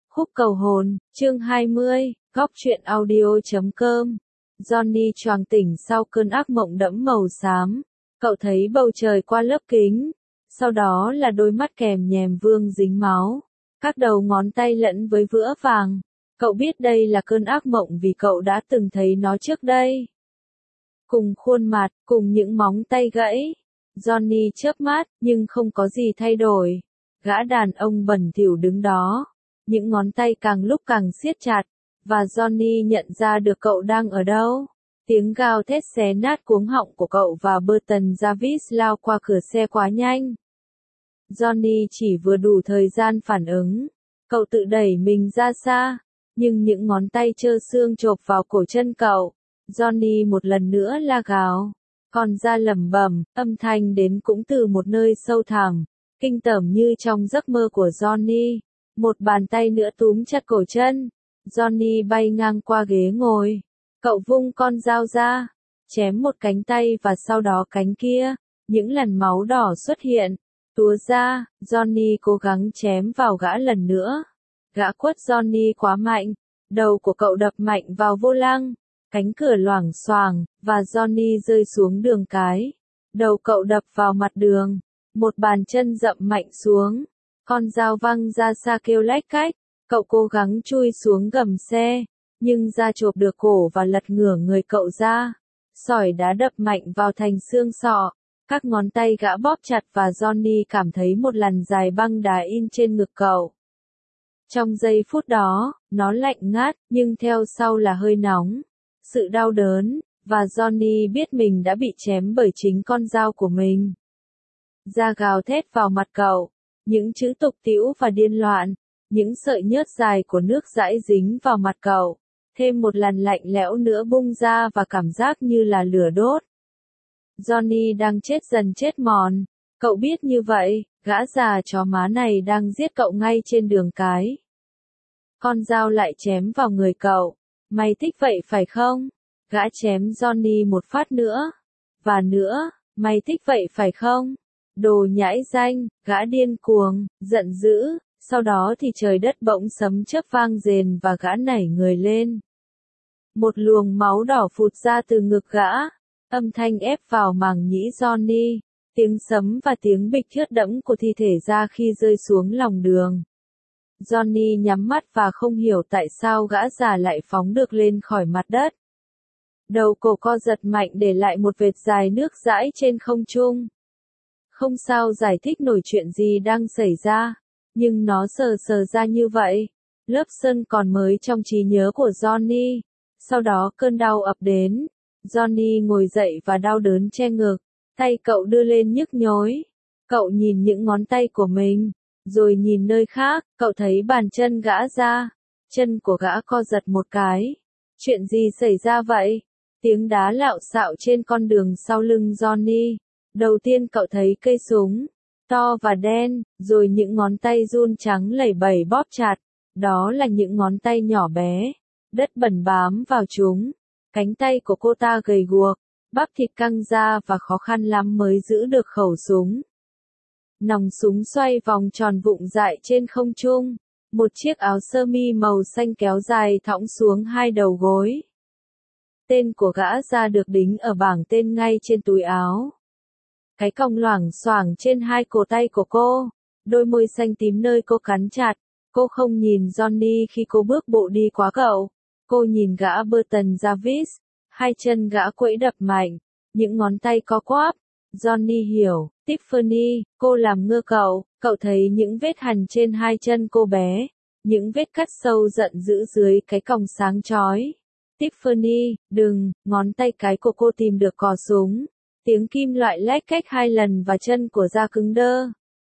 Khúc cầu hồn, chương 20, góc truyện audio.com. Johnny choàng tỉnh sau cơn ác mộng đẫm màu xám. Cậu thấy bầu trời qua lớp kính. Sau đó là đôi mắt kèm nhèm vương dính máu. Các đầu ngón tay lẫn với vữa vàng. Cậu biết đây là cơn ác mộng vì cậu đã từng thấy nó trước đây. Cùng khuôn mặt, cùng những móng tay gãy. Johnny chớp mắt, nhưng không có gì thay đổi. Gã đàn ông bẩn thỉu đứng đó. Những ngón tay càng lúc càng siết chặt, và Johnny nhận ra được cậu đang ở đâu. Tiếng gào thét xé nát cuống họng của cậu và Burton Jarvis lao qua cửa xe quá nhanh. Johnny chỉ vừa đủ thời gian phản ứng. Cậu tự đẩy mình ra xa, nhưng những ngón tay trơ xương chộp vào cổ chân cậu. Johnny một lần nữa la gào. Còn ra lẩm bẩm, âm thanh đến cũng từ một nơi sâu thẳm, kinh tởm như trong giấc mơ của Johnny. Một bàn tay nữa túm chặt cổ chân. Johnny bay ngang qua ghế ngồi. Cậu vung con dao ra, chém một cánh tay và sau đó cánh kia. Những làn máu đỏ xuất hiện. Túa ra, Johnny cố gắng chém vào gã lần nữa. Gã quất Johnny quá mạnh. Đầu của cậu đập mạnh vào vô lăng. Cánh cửa loảng xoảng, và Johnny rơi xuống đường cái. Đầu cậu đập vào mặt đường. Một bàn chân dậm mạnh xuống. Con dao văng ra xa kêu lách cách. Cậu cố gắng chui xuống gầm xe, nhưng da chộp được cổ và lật ngửa người cậu ra. Sỏi đá đập mạnh vào thành xương sọ. Các ngón tay gã bóp chặt và Johnny cảm thấy một làn dài băng đá in trên ngực cậu. Trong giây phút đó, nó lạnh ngắt, nhưng theo sau là hơi nóng. Sự đau đớn, và Johnny biết mình đã bị chém bởi chính con dao của mình. Da gào thét vào mặt cậu. Những chữ tục tĩu và điên loạn. Những sợi nhớt dài của nước dãi dính vào mặt cậu. Thêm một làn lạnh lẽo nữa bung ra và cảm giác như là lửa đốt. Johnny đang chết dần chết mòn. Cậu biết như vậy, gã già chó má này đang giết cậu ngay trên đường cái. Con dao lại chém vào người cậu. Mày thích vậy phải không? Gã chém Johnny một phát nữa. Và nữa, mày thích vậy phải không? Đồ nhãi danh, gã điên cuồng, giận dữ. Sau đó thì trời đất bỗng sấm chớp vang rền và gã nảy người lên. Một luồng máu đỏ phụt ra từ ngực gã. Âm thanh ép vào màng nhĩ Johnny. Tiếng sấm và tiếng bịch thướt đẫm của thi thể ra khi rơi xuống lòng đường. Johnny nhắm mắt và không hiểu tại sao gã già lại phóng được lên khỏi mặt đất. Đầu cổ co giật mạnh để lại một vệt dài nước dãi trên không trung. Không sao giải thích nổi chuyện gì đang xảy ra. Nhưng nó sờ ra như vậy. Lớp sân còn mới trong trí nhớ của Johnny. Sau đó cơn đau ập đến. Johnny ngồi dậy và đau đớn che ngực. Tay cậu đưa lên nhức nhối. Cậu nhìn những ngón tay của mình. Rồi nhìn nơi khác, cậu thấy bàn chân gã ra. Chân của gã co giật một cái. Chuyện gì xảy ra vậy? Tiếng đá lạo xạo trên con đường sau lưng Johnny. Đầu tiên cậu thấy cây súng. To và đen, rồi những ngón tay run trắng lẩy bẩy bóp chặt. Đó là những ngón tay nhỏ bé. Đất bẩn bám vào chúng. Cánh tay của cô ta gầy guộc, bắp thịt căng ra và khó khăn lắm mới giữ được khẩu súng. Nòng súng xoay vòng tròn vụng dại trên không trung. Một chiếc áo sơ mi màu xanh kéo dài thõng xuống hai đầu gối. Tên của gã già được đính ở bảng tên ngay trên túi áo. Cái còng loảng xoảng trên hai cổ tay của cô. Đôi môi xanh tím nơi cô cắn chặt. Cô không nhìn Johnny khi cô bước bộ đi qua cậu. Cô nhìn gã Burton Jarvis. Hai chân gã quẫy đập mạnh. Những ngón tay co quắp. Johnny hiểu. Tiffany, cô làm ngơ cậu. Cậu thấy những vết hằn trên hai chân cô bé. Những vết cắt sâu giận dữ dưới cái còng sáng chói. Tiffany, đừng. Ngón tay cái của cô tìm được cò súng. Tiếng kim loại lách cách hai lần và chân của da cứng đơ.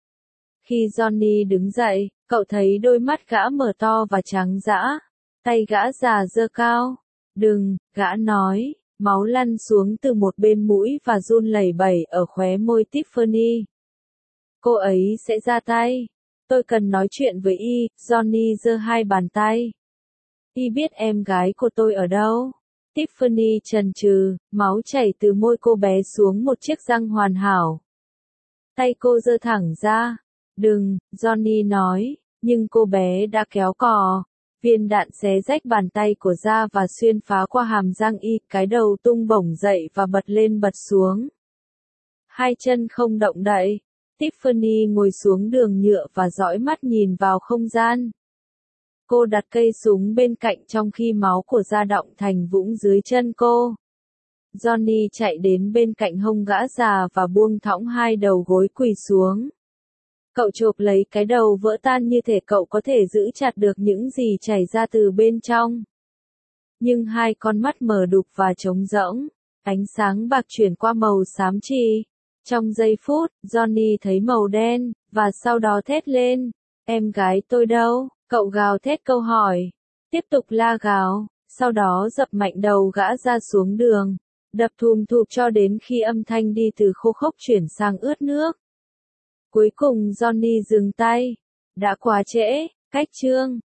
Khi Johnny đứng dậy, cậu thấy đôi mắt gã mở to và trắng dã. Tay gã già giơ cao. Đừng, gã nói. Máu lăn xuống từ một bên mũi và run lẩy bẩy ở khóe môi Tiffany. Cô ấy sẽ ra tay. Tôi cần nói chuyện với y. Johnny giơ hai bàn tay. Y biết em gái của tôi ở đâu? Tiffany chần chừ, máu chảy từ môi cô bé xuống một chiếc răng hoàn hảo. Tay cô giơ thẳng ra. Đừng, Johnny nói. Nhưng cô bé đã kéo cò. Viên đạn xé rách bàn tay của ra và xuyên phá qua hàm răng y, cái đầu tung bổng dậy và bật lên bật xuống. Hai chân không động đậy. Tiffany ngồi xuống đường nhựa và dõi mắt nhìn vào không gian. Cô đặt cây súng bên cạnh trong khi máu của da đọng thành vũng dưới chân cô. Johnny chạy đến bên cạnh hông gã già và buông thõng hai đầu gối quỳ xuống. Cậu chộp lấy cái đầu vỡ tan như thể cậu có thể giữ chặt được những gì chảy ra từ bên trong. Nhưng hai con mắt mờ đục và trống rỗng, ánh sáng bạc chuyển qua màu xám chì. Trong giây phút, Johnny thấy màu đen, và sau đó thét lên. Em gái tôi đâu? Cậu gào thét câu hỏi. Tiếp tục la gào, sau đó dập mạnh đầu gã ra xuống đường. Đập thùm thụp cho đến khi âm thanh đi từ khô khốc chuyển sang ướt nước. Cuối cùng Johnny dừng tay. Đã quá trễ, cách chương.